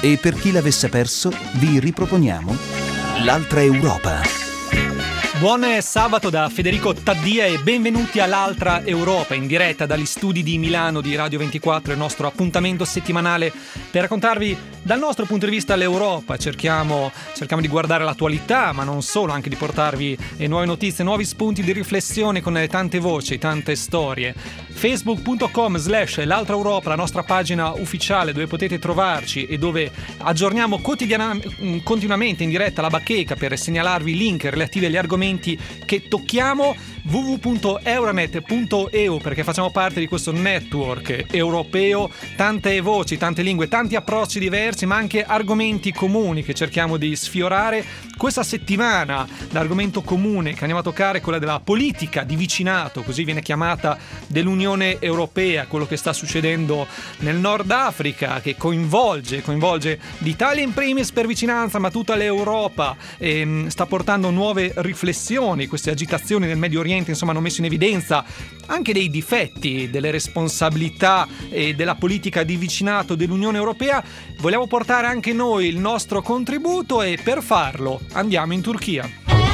E per chi l'avesse perso, vi riproponiamo L'altra Europa. Buon sabato da Federico Taddia e benvenuti all'Altra Europa, in diretta dagli studi di Milano di Radio 24, il nostro appuntamento settimanale per raccontarvi dal nostro punto di vista l'Europa. Cerchiamo di guardare l'attualità, ma non solo, anche di portarvi nuove notizie, nuovi spunti di riflessione con tante voci, tante storie. Facebook.com/L'Altra Europa, la nostra pagina ufficiale dove potete trovarci e dove aggiorniamo continuamente in diretta la bacheca per segnalarvi link relativi agli argomenti che tocchiamo. www.euranet.eu, perché facciamo parte di questo network europeo, tante voci, tante lingue, tanti approcci diversi, ma anche argomenti comuni che cerchiamo di sfiorare. Questa settimana l'argomento comune che andiamo a toccare è quella della politica di vicinato, così viene chiamata, dell'Unione Europea, quello che sta succedendo nel Nord Africa, che coinvolge l'Italia in primis per vicinanza, ma tutta l'Europa, sta portando nuove riflessioni. Queste agitazioni nel Medio Oriente insomma hanno messo in evidenza anche dei difetti, delle responsabilità e della politica di vicinato dell'Unione Europea. Vogliamo portare anche noi il nostro contributo e per farlo andiamo in Turchia.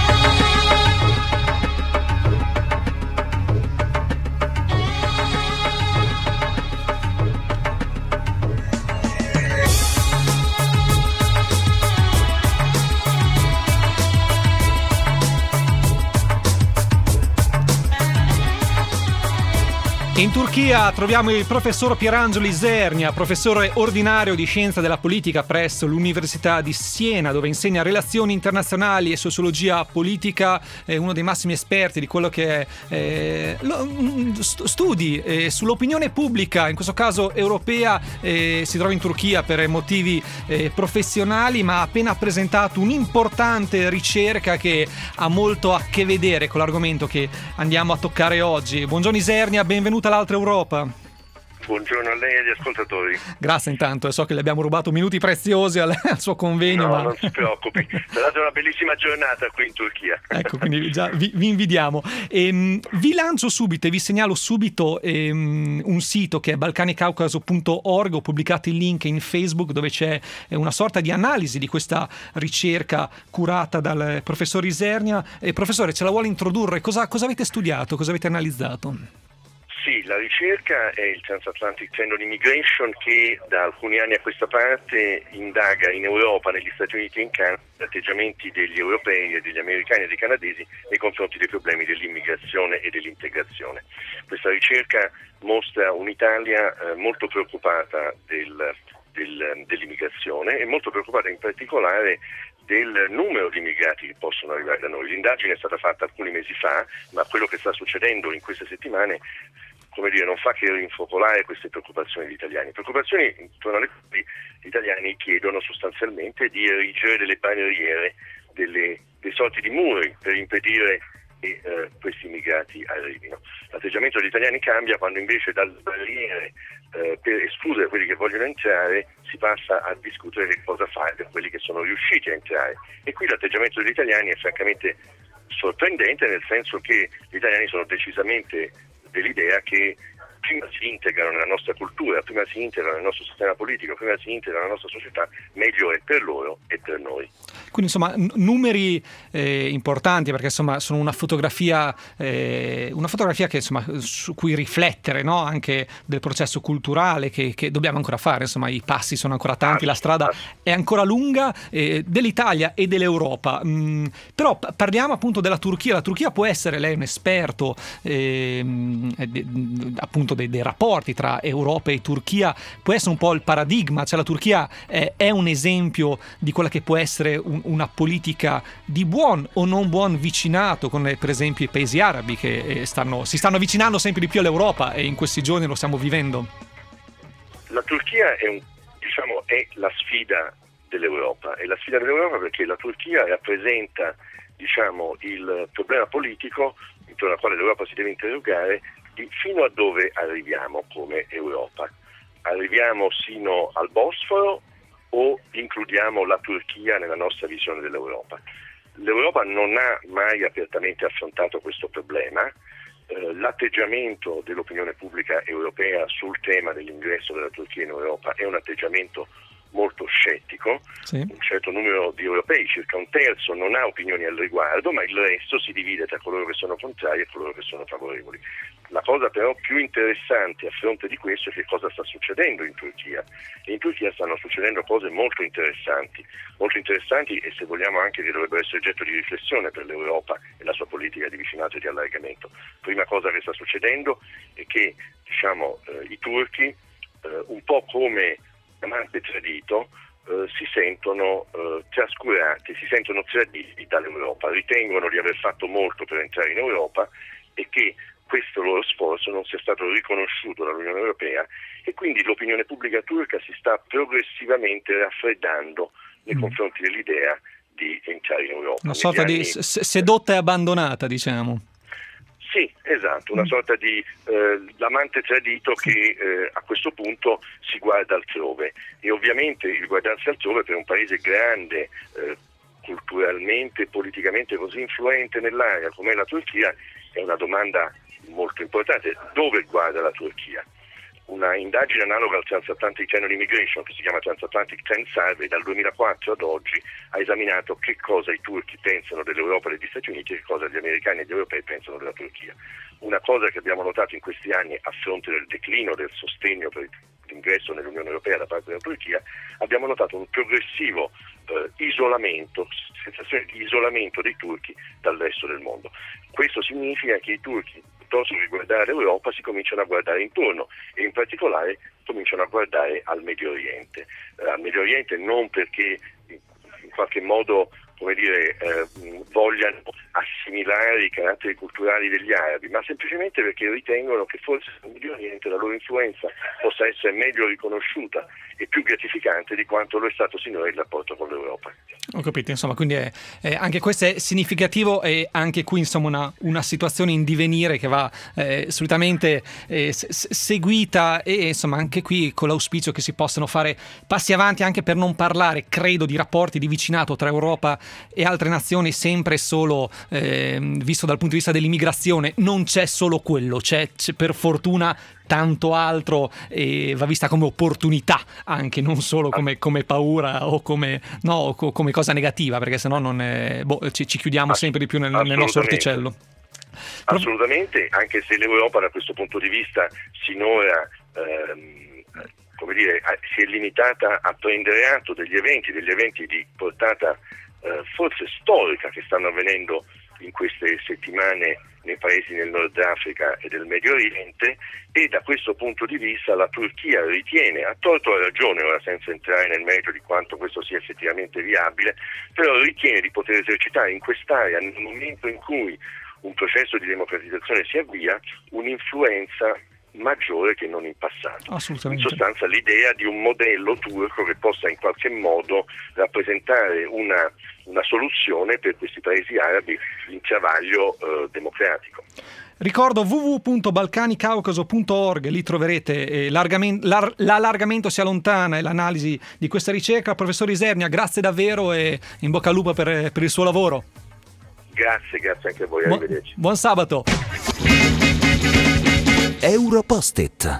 In Turchia troviamo il professor Pierangelo Isernia, professore ordinario di scienza della politica presso l'Università di Siena, dove insegna relazioni internazionali e sociologia politica. È uno dei massimi esperti di quello che è studi sull'opinione pubblica, in questo caso europea. Si trova in Turchia per motivi professionali, ma ha appena presentato un'importante ricerca che ha molto a che vedere con l'argomento che andiamo a toccare oggi. Buongiorno Isernia, benvenuta all'Altra Europa. Buongiorno a lei e agli ascoltatori. Grazie intanto, so che le abbiamo rubato minuti preziosi al suo convegno. No, ma... non si preoccupi, sarà una bellissima giornata qui in Turchia. Ecco, quindi già vi invidiamo. Vi lancio subito e vi segnalo subito un sito che è balcanicaucaso.org. Ho pubblicato il link in Facebook dove c'è una sorta di analisi di questa ricerca curata dal professor Isernia. Professore, ce la vuole introdurre? Cosa avete studiato? Cosa avete analizzato? Sì, la ricerca è il Transatlantic Trend on Immigration, che da alcuni anni a questa parte indaga in Europa, negli Stati Uniti e in Canada gli atteggiamenti degli europei e degli americani e dei canadesi nei confronti dei problemi dell'immigrazione e dell'integrazione. Questa ricerca mostra un'Italia molto preoccupata dell'immigrazione e molto preoccupata in particolare del numero di immigrati che possono arrivare da noi. L'indagine è stata fatta alcuni mesi fa, ma quello che sta succedendo in queste settimane non fa che rinfocolare queste preoccupazioni degli italiani. Preoccupazioni intorno alle quali gli italiani chiedono sostanzialmente di erigere delle barriere, dei sorti di muri per impedire che questi immigrati arrivino. L'atteggiamento degli italiani cambia quando invece dalle barriere per escludere quelli che vogliono entrare si passa a discutere di cosa fare per quelli che sono riusciti a entrare. E qui l'atteggiamento degli italiani è francamente sorprendente, nel senso che gli italiani sono decisamente dell'idea che prima si integrano nella nostra cultura, prima si integrano nel nostro sistema politico, prima si integrano nella nostra società, meglio è per loro e per noi. Quindi insomma numeri importanti, perché insomma sono una fotografia che insomma su cui riflettere, no? Anche del processo culturale che dobbiamo ancora fare. Insomma i passi sono ancora tanti, la strada è ancora lunga, dell'Italia e dell'Europa. Però parliamo appunto della Turchia. La Turchia può essere, lei è un esperto appunto dei rapporti tra Europa e Turchia, può essere un po' il paradigma, cioè la Turchia è un esempio di quella che può essere una politica di buon o non buon vicinato con per esempio i paesi arabi che si stanno avvicinando sempre di più all'Europa e in questi giorni lo stiamo vivendo. La Turchia è la sfida dell'Europa, perché la Turchia rappresenta il problema politico intorno al quale l'Europa si deve interrogare fino a dove arriviamo come Europa. Arriviamo sino al Bosforo o includiamo la Turchia nella nostra visione dell'Europa? L'Europa non ha mai apertamente affrontato questo problema. L'atteggiamento dell'opinione pubblica europea sul tema dell'ingresso della Turchia in Europa è un atteggiamento molto scettico. un certo numero di europei, circa un terzo, non ha opinioni al riguardo, ma il resto si divide tra coloro che sono contrari e coloro che sono favorevoli. La cosa però più interessante a fronte di questo è che cosa sta succedendo in Turchia. E in Turchia stanno succedendo cose molto interessanti e se vogliamo anche che dovrebbero essere oggetto di riflessione per l'Europa e la sua politica di vicinato e di allargamento. Prima cosa che sta succedendo è che i turchi, un po' come amante tradito, si sentono trascurati, si sentono traditi dall'Europa, ritengono di aver fatto molto per entrare in Europa e che questo loro sforzo non sia stato riconosciuto dall'Unione Europea e quindi l'opinione pubblica turca si sta progressivamente raffreddando nei confronti dell'idea di entrare in Europa. Una sorta di sedotta e abbandonata, diciamo. Sì, esatto, una sorta di l'amante tradito che a questo punto si guarda altrove e ovviamente il guardarsi altrove per un paese grande, culturalmente e politicamente così influente nell'area come la Turchia è una domanda molto importante. Dove guarda la Turchia? Una indagine analoga al Transatlantic Channel Immigration, che si chiama Transatlantic Trend Survey, dal 2004 ad oggi ha esaminato che cosa i turchi pensano dell'Europa e degli Stati Uniti e che cosa gli americani e gli europei pensano della Turchia. Una cosa che abbiamo notato in questi anni a fronte del declino del sostegno per l'ingresso nell'Unione Europea da parte della Turchia, abbiamo notato un progressivo isolamento, sensazione di isolamento dei turchi dal resto del mondo. Questo significa che i turchi, piuttosto che guardare l'Europa, si cominciano a guardare intorno e in particolare cominciano a guardare al Medio Oriente. Al Medio Oriente non perché in qualche modo vogliano assimilare i caratteri culturali degli arabi, ma semplicemente perché ritengono che forse nel Medio Oriente la loro influenza possa essere meglio riconosciuta e più gratificante di quanto lo è stato sinora il rapporto con l'Europa. Ho capito, insomma, quindi anche questo è significativo e anche qui insomma una situazione in divenire che va assolutamente seguita e insomma anche qui con l'auspicio che si possano fare passi avanti anche per non parlare, credo, di rapporti di vicinato tra Europa e altre nazioni sempre e solo visto dal punto di vista dell'immigrazione. Non c'è solo quello, c'è per fortuna tanto altro e va vista come opportunità anche, non solo come paura o come cosa negativa, perché sennò ci chiudiamo sempre di più nel nostro orticello. Assolutamente, anche se l'Europa da questo punto di vista sinora si è limitata a prendere atto degli eventi di portata forse storica che stanno avvenendo in queste settimane nei paesi del Nord Africa e del Medio Oriente, e da questo punto di vista la Turchia ritiene, a torto o a ragione, ora senza entrare nel merito di quanto questo sia effettivamente viabile, però ritiene di poter esercitare in quest'area, nel momento in cui un processo di democratizzazione si avvia, un'influenza maggiore che non in passato. Assolutamente. In sostanza l'idea di un modello turco che possa in qualche modo rappresentare una soluzione per questi paesi arabi in travaglio democratico. Ricordo www.balcanicaucaso.org, lì troverete l'allargamento si allontana e l'analisi di questa ricerca. Professor Isernia, grazie davvero e in bocca al lupo per il suo lavoro. Grazie anche a voi, arrivederci. Buon sabato. Europost-it.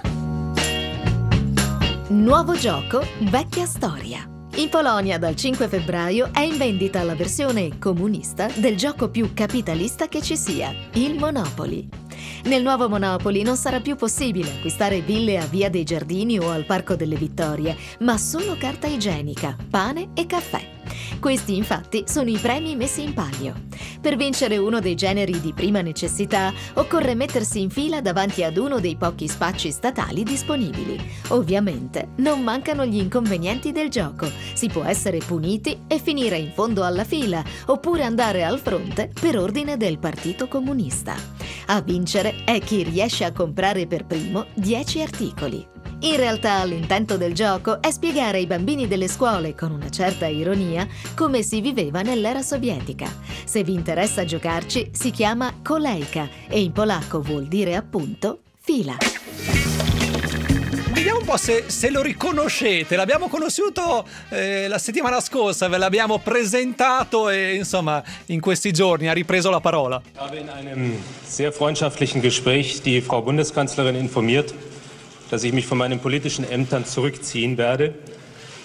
Nuovo gioco, vecchia storia. In Polonia dal 5 febbraio è in vendita la versione comunista del gioco più capitalista che ci sia, il Monopoly. Nel nuovo Monopoly non sarà più possibile acquistare ville a Via dei Giardini o al Parco delle Vittorie, ma solo carta igienica, pane e caffè. Questi infatti sono i premi messi in palio. Per vincere uno dei generi di prima necessità occorre mettersi in fila davanti ad uno dei pochi spacci statali disponibili. Ovviamente non mancano gli inconvenienti del gioco. Si può essere puniti e finire in fondo alla fila, oppure andare al fronte per ordine del Partito Comunista. A vincere è chi riesce a comprare per primo 10 articoli. In realtà l'intento del gioco è spiegare ai bambini delle scuole, con una certa ironia, come si viveva nell'era sovietica. Se vi interessa giocarci, si chiama Kolejka e in polacco vuol dire appunto fila. Vediamo un po' se lo riconoscete. L'abbiamo conosciuto la settimana scorsa, ve l'abbiamo presentato e insomma in questi giorni ha ripreso la parola. Ich habe in einem sehr freundschaftlichen Gespräch die Frau Bundeskanzlerin informiert, dass ich mich von meinen politischen Ämtern zurückziehen werde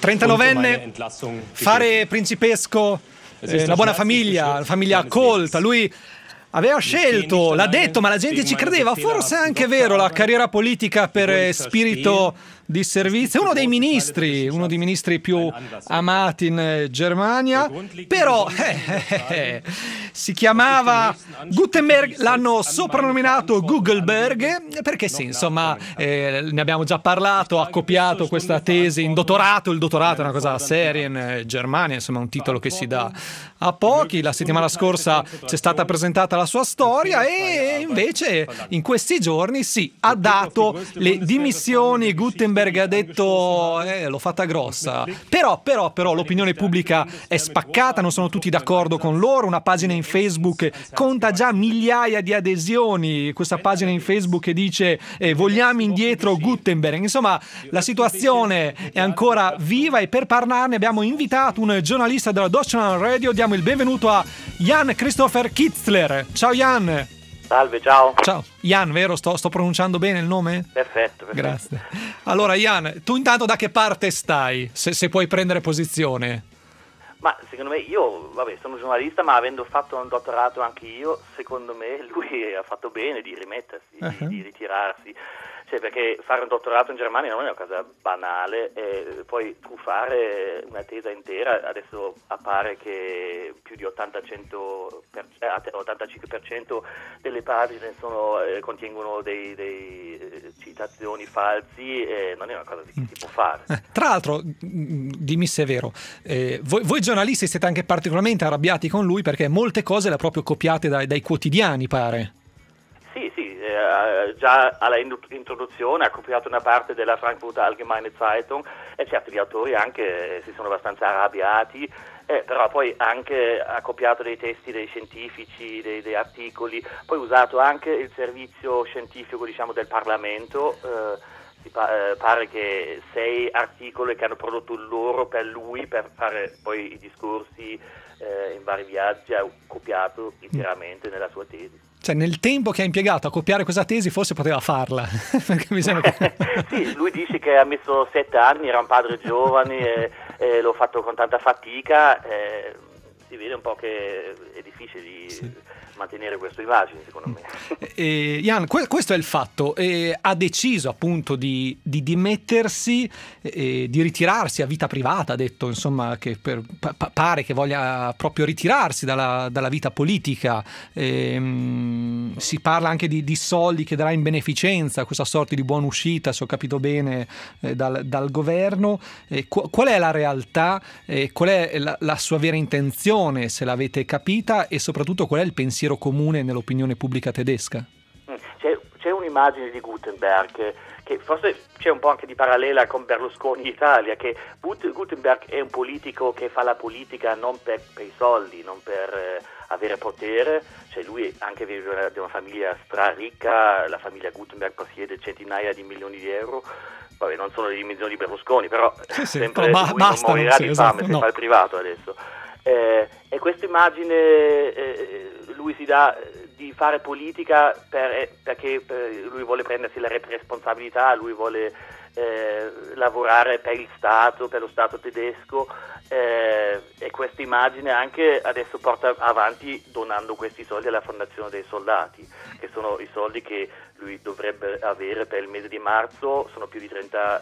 39enne, fare principesco, una buona famiglia accolta. Lui aveva scelto, l'ha detto, ma la gente ci credeva. Forse è anche vero, la carriera politica per spirito di servizio. Uno dei ministri più amati in Germania. Però si chiamava Gutenberg, l'hanno soprannominato Googleberg, perché sì, insomma, ne abbiamo già parlato, ha copiato questa tesi in dottorato. Il dottorato è una cosa seria in Germania, insomma, un titolo che si dà a pochi. La settimana scorsa c'è stata presentata la sua storia e invece in questi giorni ha dato le dimissioni. Gutenberg ha detto l'ho fatta grossa, però l'opinione pubblica è spaccata, non sono tutti d'accordo con loro. Una pagina in Facebook conta già migliaia di adesioni, questa pagina in Facebook che dice vogliamo indietro Gutenberg. Insomma, la situazione è ancora viva e per parlarne abbiamo invitato un giornalista della Deutsche Radio. Diamo il benvenuto a Jan Christopher Kitzler. Ciao Jan. Salve, ciao. Ciao. Jan, vero? Sto pronunciando bene il nome? Perfetto. Grazie. Allora, Jan, tu intanto da che parte stai? Se puoi prendere posizione. Ma secondo me, io, sono giornalista, ma avendo fatto un dottorato anche io, secondo me lui ha fatto bene di rimettersi, di ritirarsi. Cioè, perché fare un dottorato in Germania non è una cosa banale, e poi fare una tesi intera, adesso appare che più di 85% delle pagine contengono dei citazioni falsi, e non è una cosa che si può fare. Tra l'altro, dimmi se è vero, voi giornalisti siete anche particolarmente arrabbiati con lui perché molte cose le ha proprio copiate dai quotidiani, pare. Sì, già alla introduzione ha copiato una parte della Frankfurter Allgemeine Zeitung e certi gli autori anche si sono abbastanza arrabbiati, però poi anche ha copiato dei testi dei scientifici, dei articoli, poi usato anche il servizio scientifico, diciamo, del Parlamento. Pare che 6 articoli che hanno prodotto loro per lui per fare poi i discorsi in vari viaggi ha copiato interamente nella sua tesi. Cioè, nel tempo che ha impiegato a copiare questa tesi forse poteva farla. Perché mi sembra che... Sì, lui dice che ha messo 7 anni, era un padre giovane e l'ho fatto con tanta fatica. Si vede un po' che è difficile di mantenere questa immagine, secondo me. Jan, questo è il fatto. Ha deciso appunto di dimettersi, di ritirarsi a vita privata. Ha detto, insomma, che pare che voglia proprio ritirarsi dalla vita politica. Si parla anche di soldi che darà in beneficenza, questa sorta di buona uscita, se ho capito bene, dal governo. Qual è la realtà? Qual è la sua vera intenzione, se l'avete capita, e soprattutto qual è il pensiero comune nell'opinione pubblica tedesca? C'è un'immagine di Gutenberg che forse c'è un po' anche di parallela con Berlusconi in Italia, che Gutenberg è un politico che fa la politica non per i soldi, non per avere potere. Cioè, lui anche vive di una famiglia straricca, la famiglia Gutenberg possiede centinaia di milioni di euro. Vabbè, non sono le dimensioni di Berlusconi, però sempre lui non morirà di fame se fa il privato adesso. E questa immagine lui si dà di fare politica perché lui vuole prendersi la responsabilità, lui vuole lavorare per il Stato, per lo Stato tedesco, e questa immagine anche adesso porta avanti donando questi soldi alla Fondazione dei Soldati, che sono i soldi che lui dovrebbe avere per il mese di marzo, sono più di 30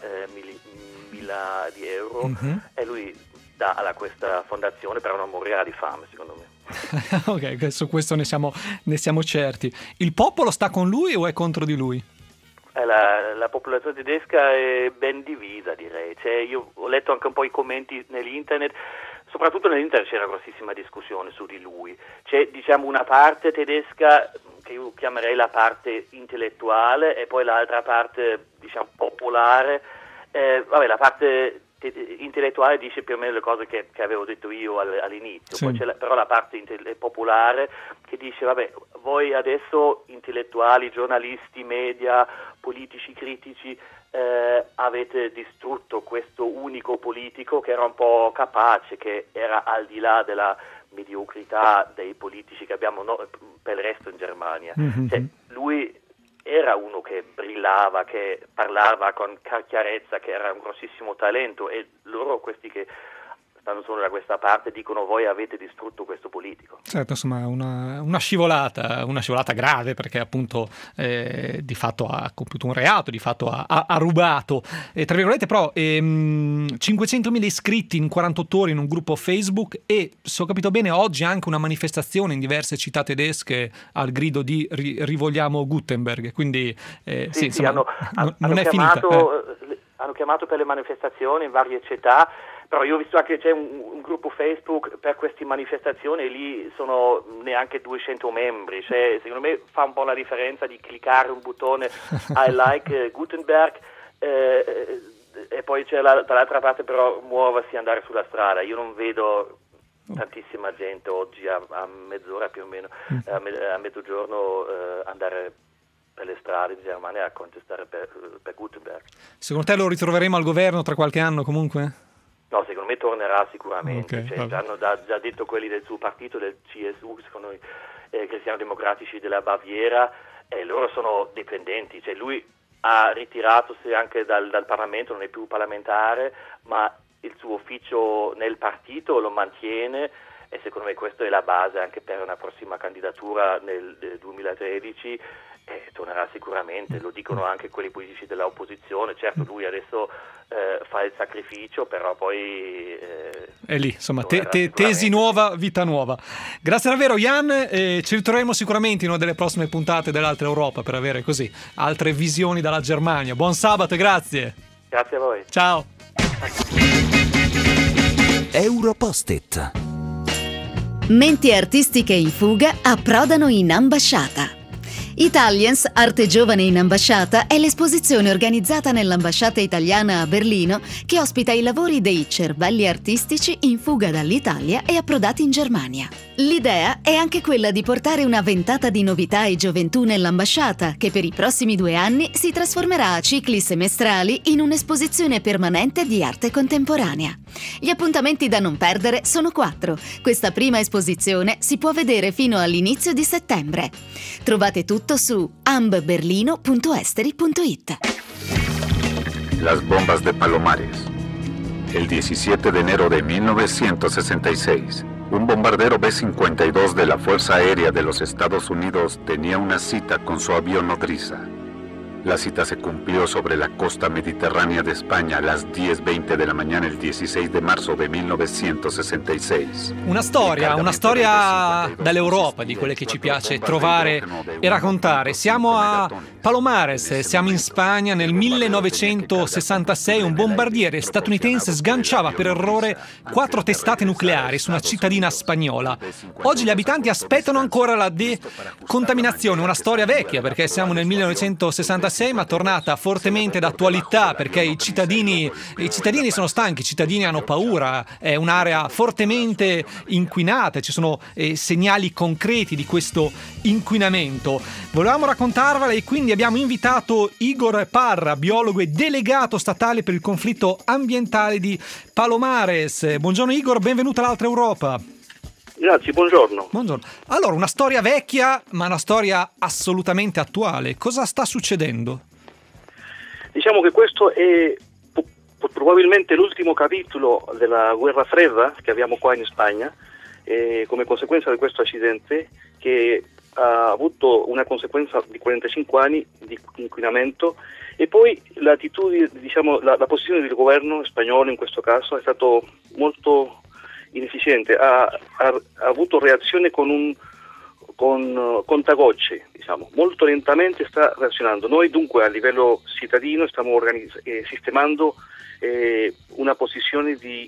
mila di euro, e lui dà a questa fondazione, però non morirà di fame, secondo me. Ok, su questo ne siamo certi. Il popolo sta con lui o è contro di lui? La popolazione tedesca è ben divisa, direi. Cioè, io ho letto anche un po' i commenti nell'internet, soprattutto nell'internet c'è una grossissima discussione su di lui. C'è, diciamo, una parte tedesca che io chiamerei la parte intellettuale e poi l'altra parte, diciamo, popolare. La parte intellettuale dice più o meno le cose che avevo detto io all'inizio, sì. Poi c'è però la parte popolare che dice voi adesso intellettuali, giornalisti, media, politici, critici avete distrutto questo unico politico che era un po' capace, che era al di là della mediocrità dei politici che abbiamo per il resto in Germania. Cioè, lui era uno che brillava, che parlava con chiarezza, che era un grossissimo talento, e loro, questi che stanno solo da questa parte, dicono: voi avete distrutto questo politico. Certo, insomma, una scivolata grave, perché appunto di fatto ha compiuto un reato, di fatto ha rubato, tra virgolette, però 500.000 iscritti in 48 ore in un gruppo Facebook, e se ho capito bene oggi anche una manifestazione in diverse città tedesche al grido di rivogliamo Gutenberg, quindi sì, insomma, non è finita. Hanno chiamato per le manifestazioni in varie città, però io ho visto anche che c'è un gruppo Facebook per queste manifestazioni, e lì sono neanche 200 membri. Cioè, secondo me fa un po' la differenza di cliccare un bottone I like Gutenberg, e poi c'è dall'altra parte però muoversi e andare sulla strada. Io non vedo tantissima gente oggi a mezz'ora più o meno, a mezzogiorno, andare per le strade di Germania a contestare per Gutenberg. Secondo te lo ritroveremo al governo tra qualche anno comunque? No, secondo me tornerà sicuramente. Okay, hanno già detto quelli del suo partito, del CSU, secondo i cristiano-democratici della Baviera, e loro sono dipendenti. Cioè, lui ha ritiratosi anche dal Parlamento, non è più parlamentare, ma il suo ufficio nel partito lo mantiene, e secondo me questa è la base anche per una prossima candidatura nel 2013. Tornerà sicuramente, lo dicono anche quelli politici dell'opposizione. Certo, lui adesso fa il sacrificio, però poi è lì, insomma, tesi nuova, vita nuova. Grazie davvero, Jan, ci ritroveremo sicuramente in una delle prossime puntate dell'Altra Europa per avere così altre visioni dalla Germania. Buon sabato e grazie. Grazie a voi. Ciao. Europost-it. Menti artistiche in fuga approdano in ambasciata. Italians, Arte Giovane in Ambasciata è l'esposizione organizzata nell'ambasciata italiana a Berlino che ospita i lavori dei cervelli artistici in fuga dall'Italia e approdati in Germania. L'idea è anche quella di portare una ventata di novità e gioventù nell'ambasciata, che per i prossimi 2 anni si trasformerà a cicli semestrali in un'esposizione permanente di arte contemporanea. Gli appuntamenti da non perdere sono 4. Questa prima esposizione si può vedere fino all'inizio di settembre. Trovate tutto su ambberlino.esteri.it. Las bombas de Palomares. El 17 de enero de 1966, un bombardero B-52 de la Fuerza Aérea de los Estados Unidos tenía una cita con su avión nodriza. La cita se cumplió sobre la costa mediterránea de España a las 10:20 de la mañana el 16 de marzo de 1966. Una storia dall'Europa, di quelle che ci piace trovare e raccontare. Siamo a Palomares, siamo in Spagna nel 1966. Un bombardiere statunitense sganciava per errore 4 testate nucleari su una cittadina spagnola. Oggi gli abitanti aspettano ancora la decontaminazione, una storia vecchia perché siamo nel 1966, ma tornata fortemente d'attualità perché i cittadini sono stanchi, i cittadini hanno paura, è un'area fortemente inquinata, ci sono segnali concreti di questo inquinamento. Volevamo raccontarvela e quindi abbiamo invitato Igor Parra, biologo e delegato statale per il conflitto ambientale di Palomares. Buongiorno Igor, benvenuto all'Altra Europa. Grazie, buongiorno. Buongiorno. Allora, una storia vecchia, ma una storia assolutamente attuale. Cosa sta succedendo? Diciamo che questo è probabilmente l'ultimo capitolo della guerra fredda che abbiamo qua in Spagna, come conseguenza di questo accidente che ha avuto una conseguenza di 45 anni di inquinamento, e poi l'attitudine, diciamo, la posizione del governo spagnolo in questo caso è stato molto inefficiente, ha avuto reazione con contagocce, diciamo, molto lentamente sta reazionando. Noi dunque a livello cittadino stiamo sistemando una posizione di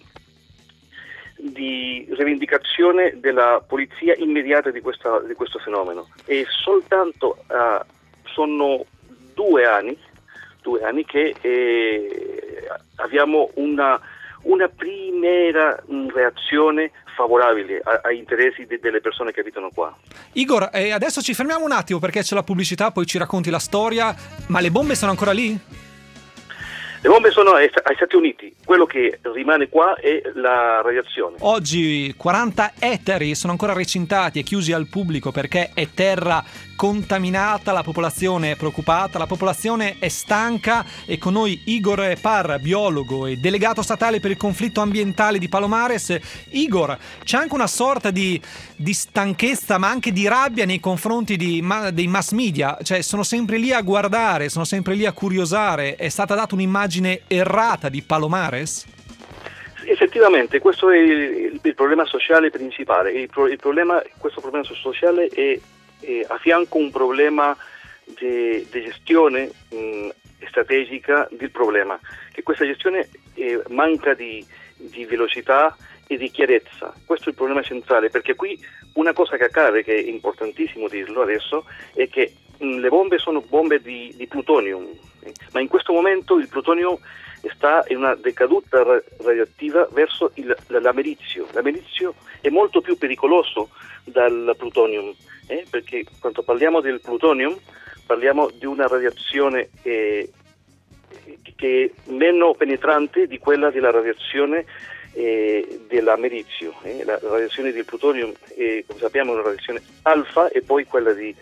rivendicazione della polizia immediata di questo fenomeno, e soltanto sono 2 anni che abbiamo una prima reazione favorabile ai interessi delle persone che abitano qua. Igor, adesso ci fermiamo un attimo perché c'è la pubblicità, poi ci racconti la storia, ma le bombe sono ancora lì? Le bombe sono ai Stati Uniti, quello che rimane qua è la radiazione. Oggi 40 ettari sono ancora recintati e chiusi al pubblico perché è terra contaminata, la popolazione è preoccupata, la popolazione è stanca, e con noi Igor Parra, biologo e delegato statale per il conflitto ambientale di Palomares. Igor, c'è anche una sorta di stanchezza, ma anche di rabbia nei confronti dei mass media, cioè sono sempre lì a guardare, sono sempre lì a curiosare. È stata data un'immagine errata di Palomares? Effettivamente questo è il problema sociale principale. Questo problema sociale è a fianco un problema di gestione strategica del problema, che questa gestione manca di velocità e di chiarezza. Questo è il problema centrale, perché qui una cosa che accade, che è importantissimo dirlo adesso, è che le bombe sono bombe di plutonium, ma in questo momento il plutonio sta in una decaduta radioattiva verso l'amerizio. L'amerizio è molto più pericoloso dal plutonium, perché quando parliamo del plutonium parliamo di una radiazione che è meno penetrante di quella della radiazione dell'amerizio. La radiazione del plutonium come sappiamo è una radiazione alfa, e poi quella il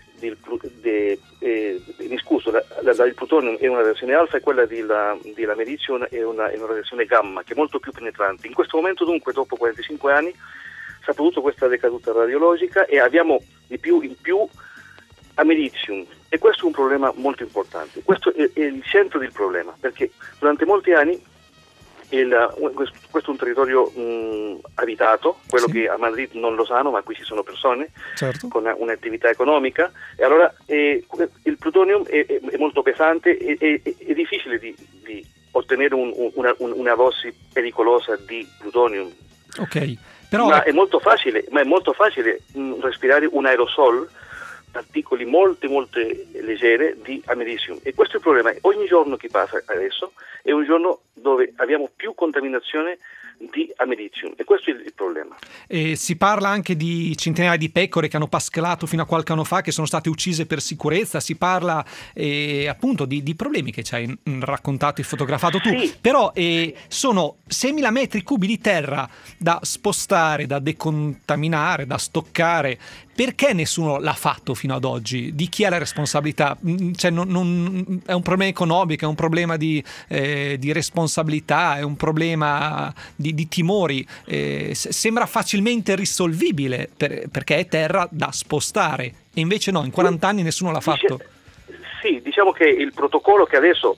plutonium è una radiazione alfa, e quella dell'amerizio è una radiazione gamma, che è molto più penetrante. In questo momento, dunque, dopo 45 anni si è produtta questa decaduta radiologica e abbiamo di più in più amerizium, e questo è un problema molto importante. Questo è il centro del problema, perché durante molti anni questo è un territorio abitato, quello sì, che a Madrid non lo sanno, ma qui ci sono persone, certo, con un'attività economica, e allora il plutonium è molto pesante, è difficile di ottenere una dose pericolosa di plutonium. Ok, però ma è molto facile respirare un aerosol, particole molte leggere di americium, e questo è il problema. Ogni giorno che passa adesso è un giorno dove abbiamo più contaminazione di americium, e questo è il problema. E si parla anche di centinaia di pecore che hanno pascolato fino a qualche anno fa, che sono state uccise per sicurezza. Si parla appunto di problemi che ci hai raccontato e fotografato tu, sì, però sono 6.000 metri cubi di terra da spostare, da decontaminare, da stoccare. Perché nessuno l'ha fatto fino ad oggi? Di chi è la responsabilità? Cioè, non è un problema economico, è un problema di responsabilità, è un problema di timori. Sembra facilmente risolvibile perché è terra da spostare, e invece no, in 40 anni nessuno l'ha fatto. Sì, diciamo che il protocollo che adesso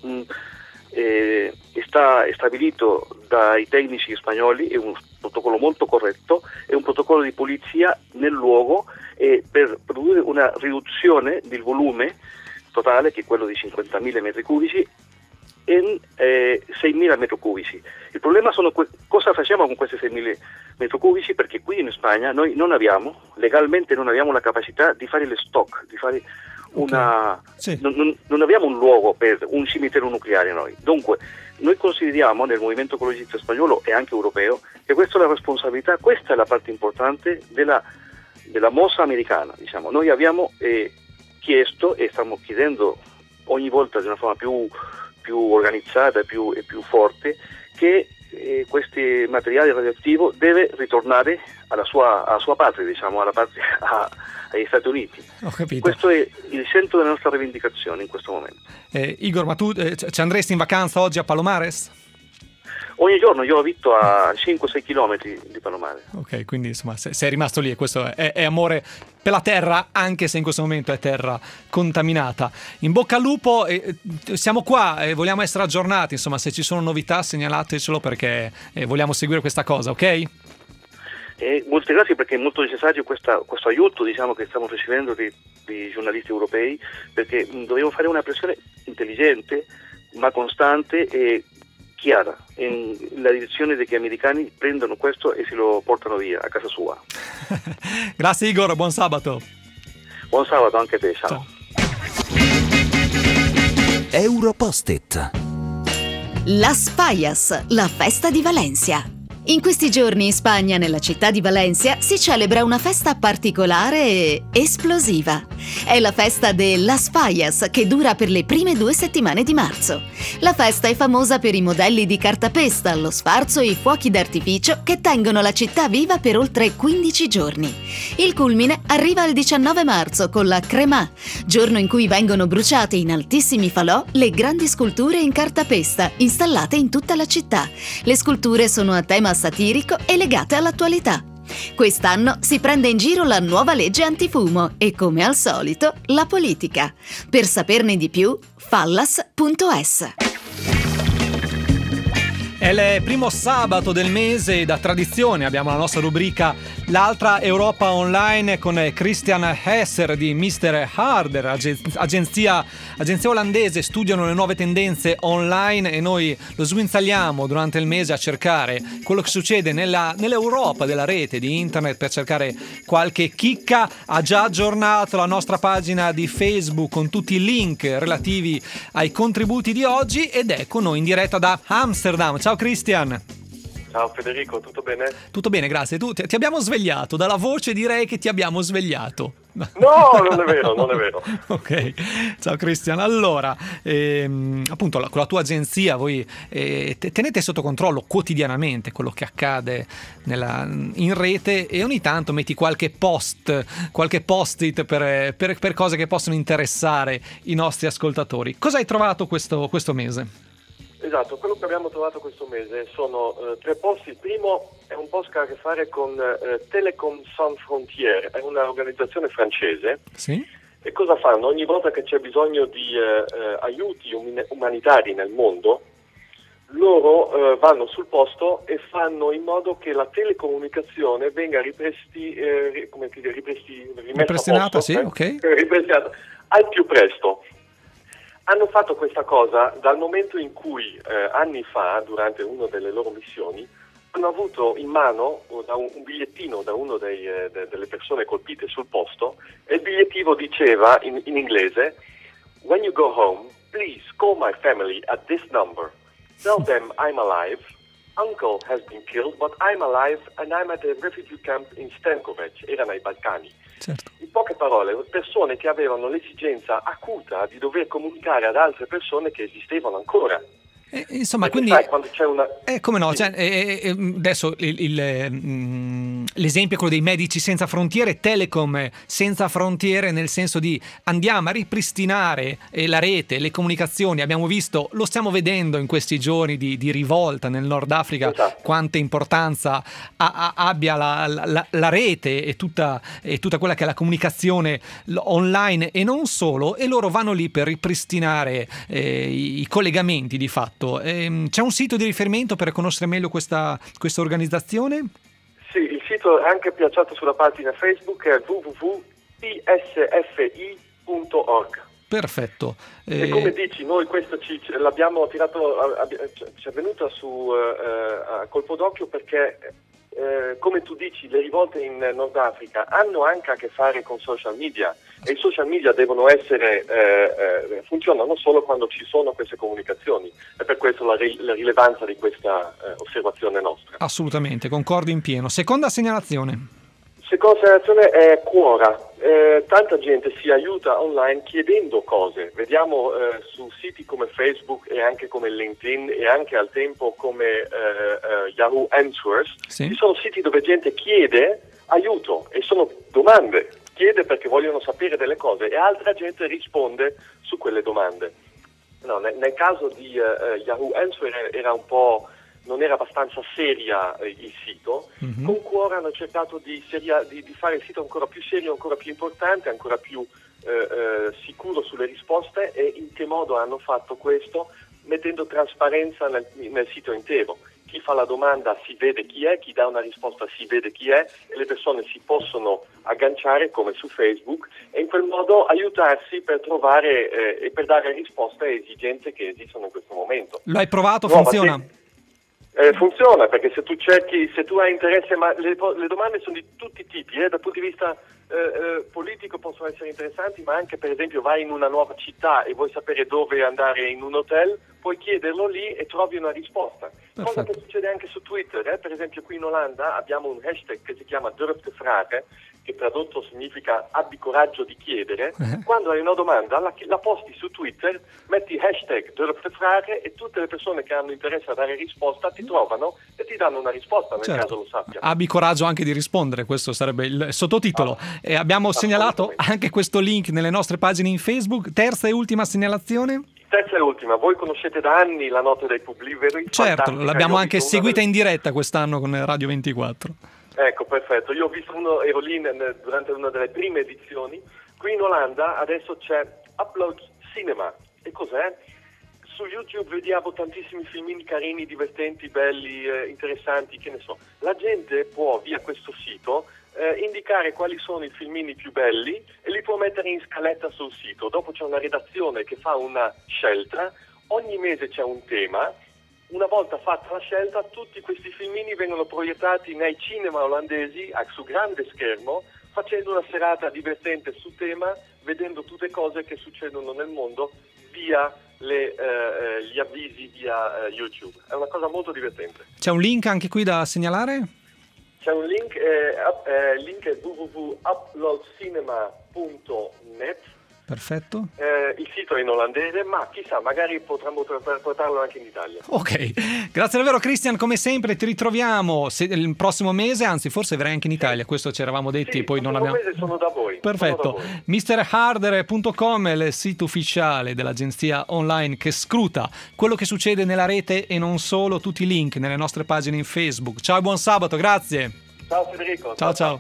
è stabilito dai tecnici spagnoli è un protocollo molto corretto, è un protocollo di pulizia nel luogo, per produrre una riduzione del volume totale, che è quello di 50.000 metri cubici, in 6.000 metri cubici. Il problema sono cosa facciamo con questi 6.000 metri cubici, perché qui in Spagna noi legalmente non abbiamo la capacità di fare le stock, di fare sì, non abbiamo un luogo per un cimitero nucleare noi. Dunque noi consideriamo nel movimento ecologista spagnolo e anche europeo che questa è la responsabilità, questa è la parte importante della mossa americana, diciamo. Noi abbiamo chiesto e stiamo chiedendo ogni volta di una forma più organizzata e più forte che questo materiale radioattivo deve ritornare alla sua patria, diciamo, alla patria agli Stati Uniti. Ho capito. Questo è il centro della nostra rivendicazione in questo momento. Igor, ma tu ci andresti in vacanza oggi a Palomares? Ogni giorno io abito a 5-6 chilometri di Palomares. Ok, quindi insomma sei rimasto lì, e questo è amore per la terra, anche se in questo momento è terra contaminata. In bocca al lupo, siamo qua e vogliamo essere aggiornati, insomma, se ci sono novità segnalatecelo, perché vogliamo seguire questa cosa, ok? Molte grazie, perché è molto necessario questo aiuto, diciamo, che stiamo ricevendo dei giornalisti europei, perché dobbiamo fare una pressione intelligente ma costante e chiara nella direzione di che gli americani prendano questo e se lo portano via a casa sua. Grazie Igor, buon sabato. Buon sabato anche a te, ciao. Europost-it. Las Fallas, la festa di Valencia. In questi giorni in Spagna, nella città di Valencia, si celebra una festa particolare e esplosiva. È la festa de Las Fallas, che dura per le prime 2 settimane di marzo. La festa è famosa per i modelli di cartapesta, lo sfarzo e i fuochi d'artificio che tengono la città viva per oltre 15 giorni. Il culmine arriva il 19 marzo con la Cremà, giorno in cui vengono bruciate in altissimi falò le grandi sculture in cartapesta installate in tutta la città. Le sculture sono a tema satirico e legate all'attualità. Quest'anno si prende in giro la nuova legge antifumo e, come al solito, la politica. Per saperne di più, fallas.es. È il primo sabato del mese e da tradizione abbiamo la nostra rubrica L'altra Europa Online con Christian Hesser di Mr. Harder, agenzia olandese. Studiano le nuove tendenze online e noi lo sguinzagliamo durante il mese a cercare quello che succede nell'Europa della rete, di internet, per cercare qualche chicca. Ha già aggiornato la nostra pagina di Facebook con tutti i link relativi ai contributi di oggi ed è con noi in diretta da Amsterdam. Ciao Christian. Ciao Federico, tutto bene? Tutto bene, grazie. Tu ti abbiamo svegliato, dalla voce direi che ti abbiamo svegliato. No, non è vero, non è vero. Ok, ciao Christian. Allora, appunto con la tua agenzia voi tenete sotto controllo quotidianamente quello che accade in rete e ogni tanto metti qualche post-it per cose che possono interessare i nostri ascoltatori. Cosa hai trovato questo mese? Esatto, quello che abbiamo trovato questo mese sono 3 post. Il primo è un post che ha a che fare con Télécom Sans Frontières, è un'organizzazione francese. Sì. E cosa fanno? Ogni volta che c'è bisogno di aiuti umanitari nel mondo, loro vanno sul posto e fanno in modo che la telecomunicazione venga ripristinata, sì, ok. Ripristinata al più presto. Hanno fatto questa cosa dal momento in cui anni fa, durante una delle loro missioni, hanno avuto in mano un bigliettino da uno delle persone colpite sul posto e il bigliettino diceva in inglese: "When you go home, please call my family at this number. Tell them I'm alive. Uncle has been killed, but I'm alive and I'm at a refugee camp in Stankovic." Era nei Balcani. Certo. In poche parole, persone che avevano l'esigenza acuta di dover comunicare ad altre persone che esistevano ancora. Insomma, perché quindi sai, quando c'è una... come no, sì. cioè, adesso l'esempio è quello dei Medici Senza Frontiere, Telecom Senza Frontiere, nel senso di andiamo a ripristinare la rete, le comunicazioni. Abbiamo visto, lo stiamo vedendo in questi giorni di rivolta nel Nord Africa, esatto, quanta importanza abbia la rete e tutta quella che è la comunicazione online e non solo, e loro vanno lì per ripristinare i collegamenti di fatto. C'è un sito di riferimento per conoscere meglio questa organizzazione? Sì, il sito è anche piazzato sulla pagina Facebook, è www.tsfi.org. Perfetto. E come dici, noi questo l'abbiamo tirato, ci è venuta a colpo d'occhio perché, come tu dici, le rivolte in Nord Africa hanno anche a che fare con social media e i social media devono essere funzionano solo quando ci sono queste comunicazioni, e per questo la rilevanza di questa osservazione nostra. Assolutamente, concordo in pieno. Seconda segnalazione. Seconda segnalazione è Quora. Tanta gente si aiuta online chiedendo cose. Vediamo su siti come Facebook e anche come LinkedIn e anche al tempo come Yahoo Answers. Sì. Ci sono siti dove gente chiede aiuto e sono domande. Chiede perché vogliono sapere delle cose e altra gente risponde su quelle domande. No, nel caso di Yahoo Answers non era abbastanza seria il sito. Mm-hmm. Con Quora hanno cercato di fare il sito ancora più serio, ancora più importante, ancora più sicuro sulle risposte. E in che modo hanno fatto questo? Mettendo trasparenza nel sito intero. Chi fa la domanda si vede chi è, chi dà una risposta si vede chi è, e le persone si possono agganciare come su Facebook e in quel modo aiutarsi per trovare e per dare risposte a esigenze che esistono in questo momento. Lo hai provato? Funziona? Funziona, perché se tu hai interesse, ma le domande sono di tutti i tipi, dal punto di vista politico possono essere interessanti, ma anche per esempio vai in una nuova città e vuoi sapere dove andare in un hotel, puoi chiederlo lì e trovi una risposta. Perfetto. Cosa che succede anche su Twitter, per esempio qui in Olanda abbiamo un hashtag che si chiama Durf te Vragen, che tradotto significa abbi coraggio di chiedere, quando hai una domanda la posti su Twitter, metti hashtag #durfrage e tutte le persone che hanno interesse a dare risposta ti trovano e ti danno una risposta nel caso lo sappia. Abbi coraggio anche di rispondere, questo sarebbe il sottotitolo. E abbiamo segnalato anche questo link nelle nostre pagine in Facebook. Terza e ultima segnalazione? Terza e ultima, voi conoscete da anni la notte dei Publiveri? Certo, l'abbiamo anche seguita in diretta quest'anno con Radio 24. Ecco, perfetto. Io ho visto ero lì durante una delle prime edizioni. Qui in Olanda adesso c'è Upload Cinema. E cos'è? Su YouTube vediamo tantissimi filmini carini, divertenti, belli, interessanti, che ne so. La gente può, via questo sito, indicare quali sono i filmini più belli e li può mettere in scaletta sul sito. Dopo c'è una redazione che fa una scelta, ogni mese c'è un tema. Una volta fatta la scelta, tutti questi filmini vengono proiettati nei cinema olandesi su grande schermo, facendo una serata divertente su tema, vedendo tutte cose che succedono nel mondo via gli avvisi via YouTube. È una cosa molto divertente. C'è un link anche qui da segnalare? C'è un link, il link è www.uploadcinema.net. Perfetto. Il sito è in olandese, ma chissà, magari potremmo portarlo anche in Italia. Ok, grazie davvero Christian, come sempre ti ritroviamo il prossimo mese, anzi forse verrai anche in Italia, questo ci eravamo detti e poi non abbiamo... Il prossimo mese sono da voi. Perfetto, MrHardware.com è il sito ufficiale dell'agenzia online che scruta quello che succede nella rete e non solo, tutti i link nelle nostre pagine in Facebook. Ciao e buon sabato, grazie. Ciao Federico. Ciao.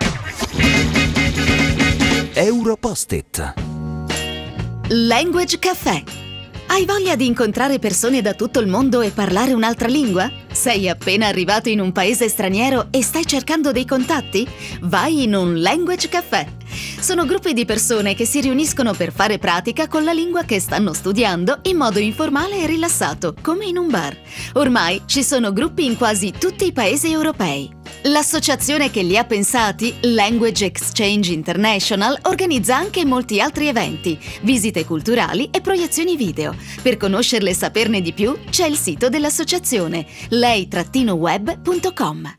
Europost-it. Language Café. Hai voglia di incontrare persone da tutto il mondo e parlare un'altra lingua? Sei appena arrivato in un paese straniero e stai cercando dei contatti? Vai in un Language Café. Sono gruppi di persone che si riuniscono per fare pratica con la lingua che stanno studiando in modo informale e rilassato, come in un bar. Ormai ci sono gruppi in quasi tutti i paesi europei. L'associazione che li ha pensati, Language Exchange International, organizza anche molti altri eventi, visite culturali e proiezioni video. Per conoscerle e saperne di più, c'è il sito dell'associazione, lei-web.com.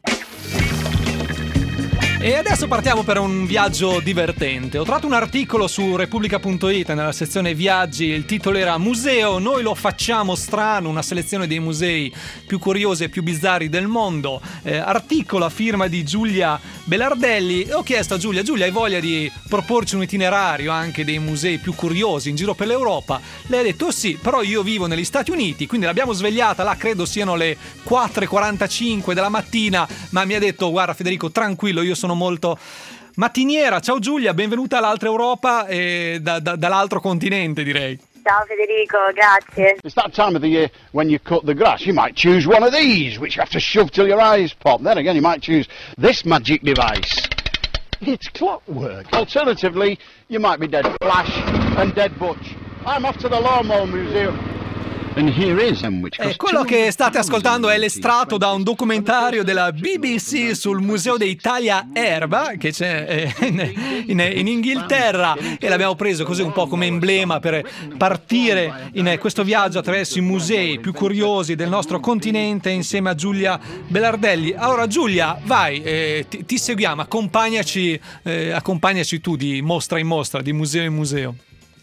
E adesso partiamo per un viaggio divertente. Ho trovato un articolo su Repubblica.it nella sezione viaggi, il titolo era Museo, noi lo facciamo strano, una selezione dei musei più curiosi e più bizzarri del mondo. Articolo a firma di Giulia Belardelli. Ho chiesto a Giulia, hai voglia di proporci un itinerario anche dei musei più curiosi in giro per l'Europa? Lei ha detto sì, però io vivo negli Stati Uniti, quindi l'abbiamo svegliata, là credo siano le 4:45 della mattina, ma mi ha detto guarda Federico, tranquillo, io sono molto mattiniera. Ciao Giulia, benvenuta all'Altra Europa e dall'altro continente, direi. Ciao Federico, grazie. It's that time of the year when you cut the grass. You might choose one of these, which you have to shove till your eyes pop. Then again, you might choose this magic device. It's clockwork. Alternatively, you might be dead flash and dead butch. I'm off to the Lawnmower Museum. Quello che state ascoltando è l'estratto da un documentario della BBC sul Museo d'Italia Erba che c'è in Inghilterra, e l'abbiamo preso così un po' come emblema per partire in questo viaggio attraverso i musei più curiosi del nostro continente insieme a Giulia Belardelli. Allora Giulia, vai, ti seguiamo, accompagnaci tu di mostra in mostra, di museo in museo.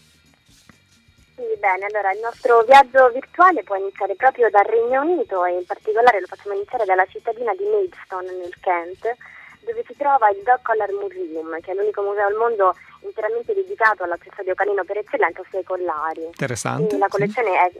Bene, allora il nostro viaggio virtuale può iniziare proprio dal Regno Unito e in particolare lo facciamo iniziare dalla cittadina di Maidstone nel Kent, dove si trova il Dog Collar Museum, che è l'unico museo al mondo interamente dedicato all'accessorio canino per eccellenza, ossia ai collari. Interessante. E la collezione è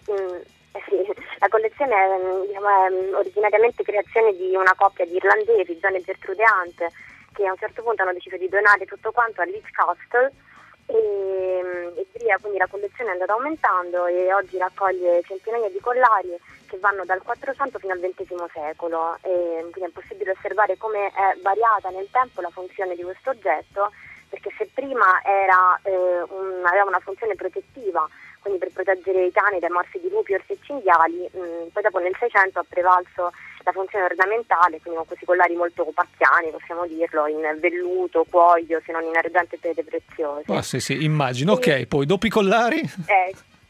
originariamente creazione di una coppia di irlandesi, John e Gertrude Hunt, che a un certo punto hanno deciso di donare tutto quanto a Leeds Castle. E via, quindi la collezione è andata aumentando e oggi raccoglie centinaia di collari che vanno dal 400 fino al XX secolo, e quindi è possibile osservare come è variata nel tempo la funzione di questo oggetto, perché se prima aveva una funzione protettiva, quindi per proteggere i cani dai morsi di lupi, orsi e cinghiali, poi dopo nel 600 ha prevalso la funzione ornamentale, quindi con questi collari molto pacchiani, possiamo dirlo, in velluto, cuoio, se non in argento e pietre preziose. Sì, immagino. Ok, poi dopo i collari?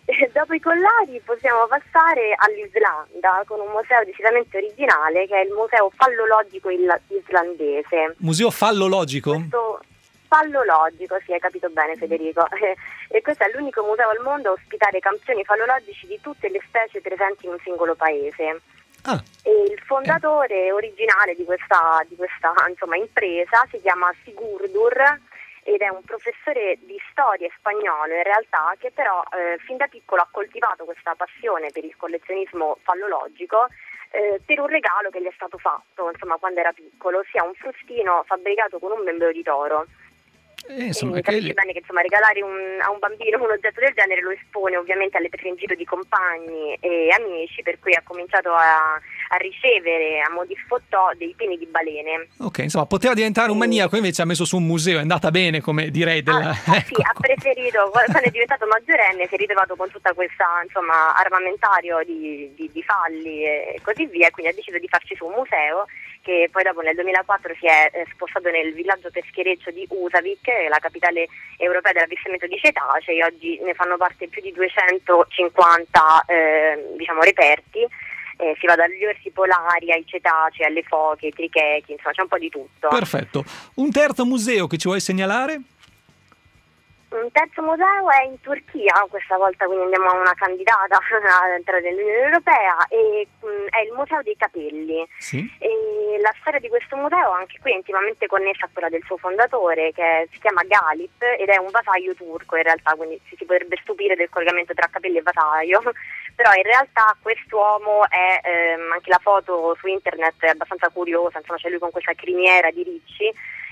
Dopo i collari possiamo passare all'Islanda con un museo decisamente originale che è il Museo Fallologico Islandese. Museo fallologico? Questo fallologico, sì, hai capito bene Federico. E questo è l'unico museo al mondo a ospitare campioni fallologici di tutte le specie presenti in un singolo paese. E il fondatore originale di questa insomma, impresa si chiama Sigurdur ed è un professore di storia spagnolo in realtà, che però fin da piccolo ha coltivato questa passione per il collezionismo fallologico per un regalo che gli è stato fatto insomma quando era piccolo, ossia un frustino fabbricato con un membro di toro. Insomma, capisci bene che insomma, regalare a un bambino un oggetto del genere lo espone ovviamente alle prese in giro di compagni e amici, per cui ha cominciato a ricevere a mo' di sfottò dei peni di balene. Ok, insomma, poteva diventare un maniaco, invece ha messo su un museo, è andata bene, come direi della... Sì, ha preferito, quando è diventato maggiorenne si è ritrovato con tutta questa insomma armamentario di falli e così via, quindi ha deciso di farci su un museo che poi dopo nel 2004 si è spostato nel villaggio peschereccio di Husavik, la capitale europea dell'avvistamento di cetacei. Oggi ne fanno parte più di 250 diciamo reperti. Si va dagli orsi polari ai cetacei, alle foche, ai trichechi, insomma c'è un po' di tutto. Perfetto. Un terzo museo che ci vuoi segnalare? Un terzo museo è in Turchia, questa volta quindi andiamo a una candidata ad entrare nell'Unione Europea, e è il Museo dei Capelli. Sì. E la storia di questo museo anche qui è intimamente connessa a quella del suo fondatore, che si chiama Galip ed è un vasaio turco in realtà, quindi si potrebbe stupire del collegamento tra capelli e vasaio, però in realtà quest'uomo è, anche la foto su internet è abbastanza curiosa, insomma c'è lui con questa criniera di ricci,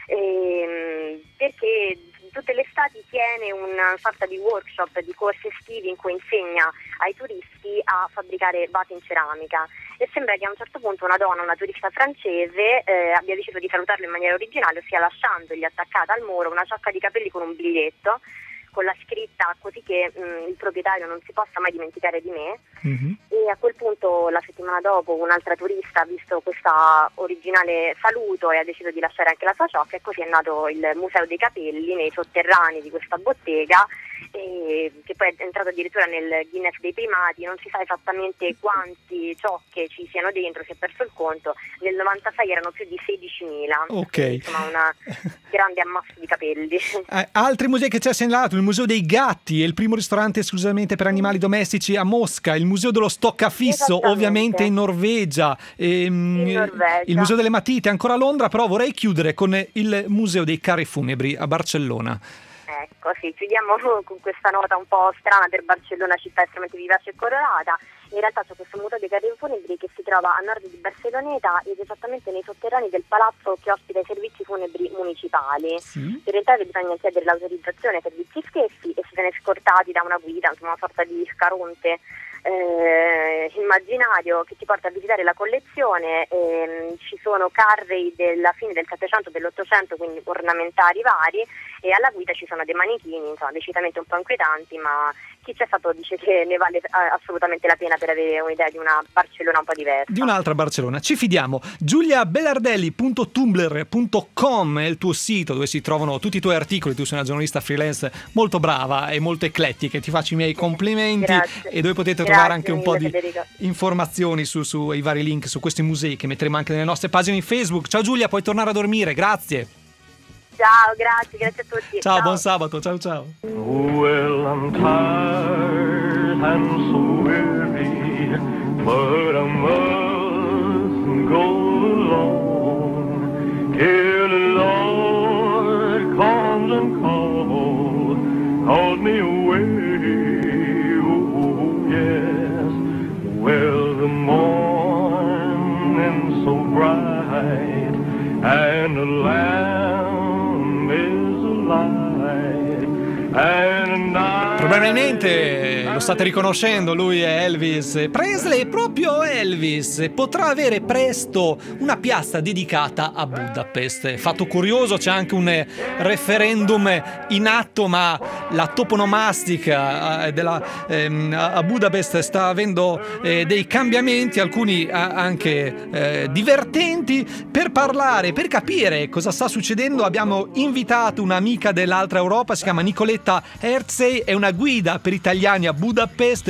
perché tutte le estati tiene una sorta di workshop, di corsi estivi in cui insegna ai turisti a fabbricare vasi in ceramica, e sembra che a un certo punto una donna, una turista francese, abbia deciso di salutarlo in maniera originale, ossia lasciandogli attaccata al muro una ciocca di capelli con un biglietto con la scritta così che il proprietario non si possa mai dimenticare di me. E a quel punto la settimana dopo un'altra turista ha visto questa originale saluto e ha deciso di lasciare anche la sua ciocca, e così è nato il Museo dei Capelli nei sotterranei di questa bottega, che poi è entrato addirittura nel Guinness dei primati. Non si sa esattamente quanti ciocche ci siano dentro, si è perso il conto. Nel 96 erano più di 16.000. Ok. Insomma una grande ammasso di capelli. Altri musei che ci ha segnalato: il Museo dei Gatti, è il primo ristorante esclusivamente per animali domestici a Mosca, il Museo dello Stoccafisso ovviamente in Norvegia, il Museo delle Matite ancora a Londra, però vorrei chiudere con il Museo dei Carri Funebri a Barcellona. Ecco, sì, chiudiamo con questa nota un po' strana per Barcellona, città estremamente vivace e colorata. In realtà c'è questo museo dei carri funebri che si trova a nord di Barceloneta ed esattamente nei sotterranei del palazzo che ospita i servizi funebri municipali. Sì. Per entrare bisogna chiedere l'autorizzazione per gli schessi e si viene scortati da una guida, insomma una sorta di scaronte immaginario che ti porta a visitare la collezione. Ci sono carri della fine del 700 e dell'800, quindi ornamentari vari, e alla guida ci sono dei manichini, insomma decisamente un po' inquietanti, ma chi c'è stato dice che ne vale assolutamente la pena per avere un'idea di una Barcellona un po' diversa. Di un'altra Barcellona, ci fidiamo. giuliabelardelli.tumblr.com è il tuo sito dove si trovano tutti i tuoi articoli. Tu sei una giornalista freelance molto brava e molto eclettica, ti faccio i miei complimenti. Grazie. E dove potete trovare anche un po' di informazioni sui vari link su questi musei che metteremo anche nelle nostre pagine in Facebook. Ciao Giulia, puoi tornare a dormire, grazie. Ciao, grazie a tutti. Ciao, buon sabato, ciao ciao. Well, I'm tired and so weary, but I must go alone. Till the Lord comes and calls me away. Oh yes, well the morning's so bright and the lamb is alive. Probabilmente lo state riconoscendo, lui è Elvis Presley, proprio Elvis. Potrà avere presto una piazza dedicata a Budapest. Fatto curioso, c'è anche un referendum in atto, ma la toponomastica a Budapest sta avendo dei cambiamenti, alcuni anche divertenti. Per parlare, per capire cosa sta succedendo, abbiamo invitato un'amica dell'altra Europa, si chiama Nicoletta Herzey, è una guida per italiani a Budapest,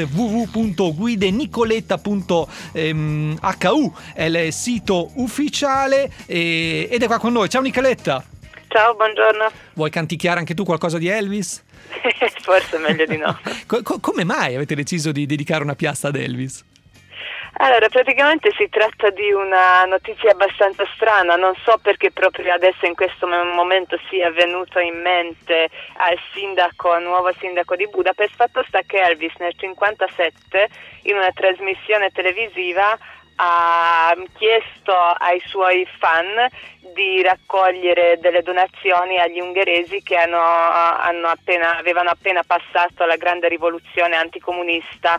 www.guidenicoletta.hu è il sito ufficiale ed è qua con noi. Ciao Nicoletta. Ciao, buongiorno. Vuoi canticchiare anche tu qualcosa di Elvis? Forse meglio di no. Come mai avete deciso di dedicare una piazza ad Elvis? Allora, praticamente si tratta di una notizia abbastanza strana, non so perché proprio adesso in questo momento sia venuto in mente al nuovo sindaco di Budapest. Fatto sta che Elvis nel 1957 in una trasmissione televisiva ha chiesto ai suoi fan di raccogliere delle donazioni agli ungheresi che avevano appena passato la grande rivoluzione anticomunista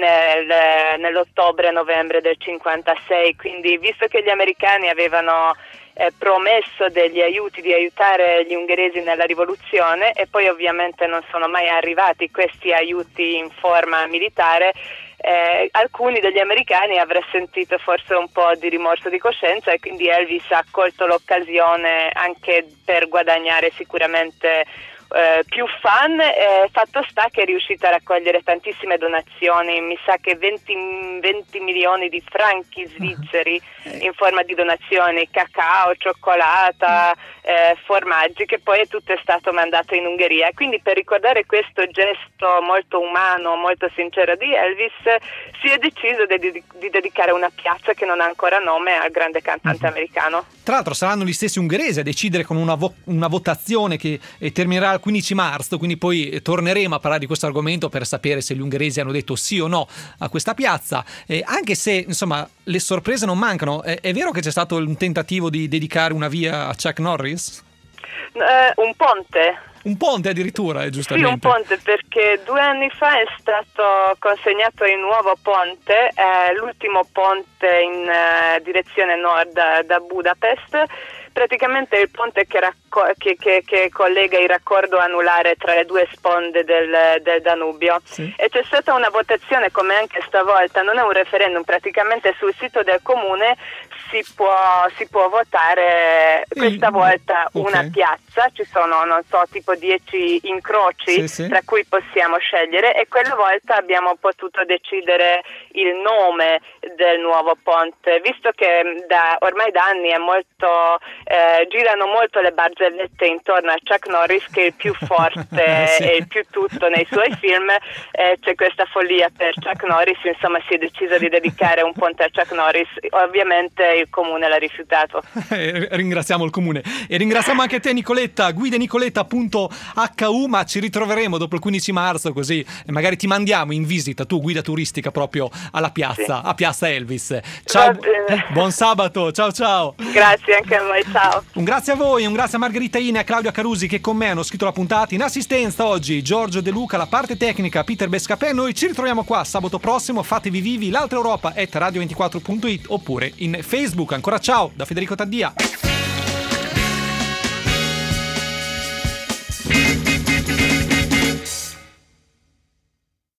nell'ottobre-novembre del 56. Quindi, visto che gli americani avevano promesso degli aiuti, di aiutare gli ungheresi nella rivoluzione, e poi ovviamente non sono mai arrivati questi aiuti in forma militare, alcuni degli americani avrebbero sentito forse un po' di rimorso di coscienza, e quindi Elvis ha colto l'occasione anche per guadagnare sicuramente più fan. Fatto sta che è riuscita a raccogliere tantissime donazioni, mi sa che 20 milioni di franchi svizzeri in forma di donazioni, cacao, cioccolata, formaggi, che poi tutto è stato mandato in Ungheria. Quindi, per ricordare questo gesto molto umano, molto sincero di Elvis, si è deciso di dedicare una piazza che non ha ancora nome al grande cantante americano. Tra l'altro saranno gli stessi ungheresi a decidere con una votazione che terminerà il 15 marzo, quindi poi torneremo a parlare di questo argomento per sapere se gli ungheresi hanno detto sì o no a questa piazza, anche se insomma le sorprese non mancano. È vero che c'è stato un tentativo di dedicare una via a Chuck Norris? Un ponte. Un ponte addirittura, giustamente. Sì, un ponte, perché 2 anni fa è stato consegnato il nuovo ponte, l'ultimo ponte in direzione nord da Budapest. Praticamente il ponte che collega il raccordo anulare tra le due sponde del Danubio. Sì. E c'è stata una votazione, come anche stavolta, non è un referendum, praticamente sul sito del comune si può votare questa volta una piazza, ci sono non so tipo 10 incroci tra cui possiamo scegliere, e quella volta abbiamo potuto decidere il nome del nuovo ponte, visto che ormai da anni è molto girano molto le barzellette intorno a Chuck Norris, che è il più forte e il più tutto nei suoi film. C'è questa follia per Chuck Norris, insomma si è deciso di dedicare un ponte a Chuck Norris. Ovviamente il comune l'ha rifiutato. Ringraziamo il comune e ringraziamo anche te Nicoletta, guidenicoletta.hu, ma ci ritroveremo dopo il 15 marzo, così magari ti mandiamo in visita, tu guida turistica proprio alla piazza, a Piazza Elvis. Ciao, buon sabato, ciao. Grazie anche a voi, ciao. Un grazie a voi, un grazie a Margherita Ine e a Claudia Carusi che con me hanno scritto la puntata. In assistenza oggi Giorgio De Luca, la parte tecnica Peter Bescapè. Noi ci ritroviamo qua sabato prossimo, fatevi vivi, l'altra Europa @radio24.it oppure in Facebook. Ancora ciao da Federico Taddia.